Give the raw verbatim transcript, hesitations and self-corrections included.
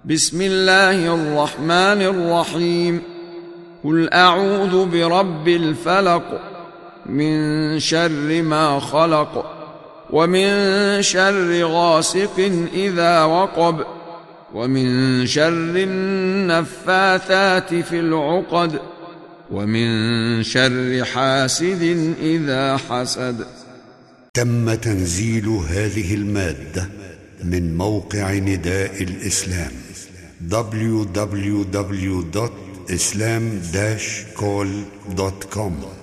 بسم الله الرحمن الرحيم. قل أعوذ برب الفلق من شر ما خلق ومن شر غاسق إذا وقب ومن شر النفاثات في العقد ومن شر حاسد إذا حسد. تم تنزيل هذه المادة من موقع نداء الإسلام دبليو دبليو دبليو دوت إسلام داش كول دوت كوم.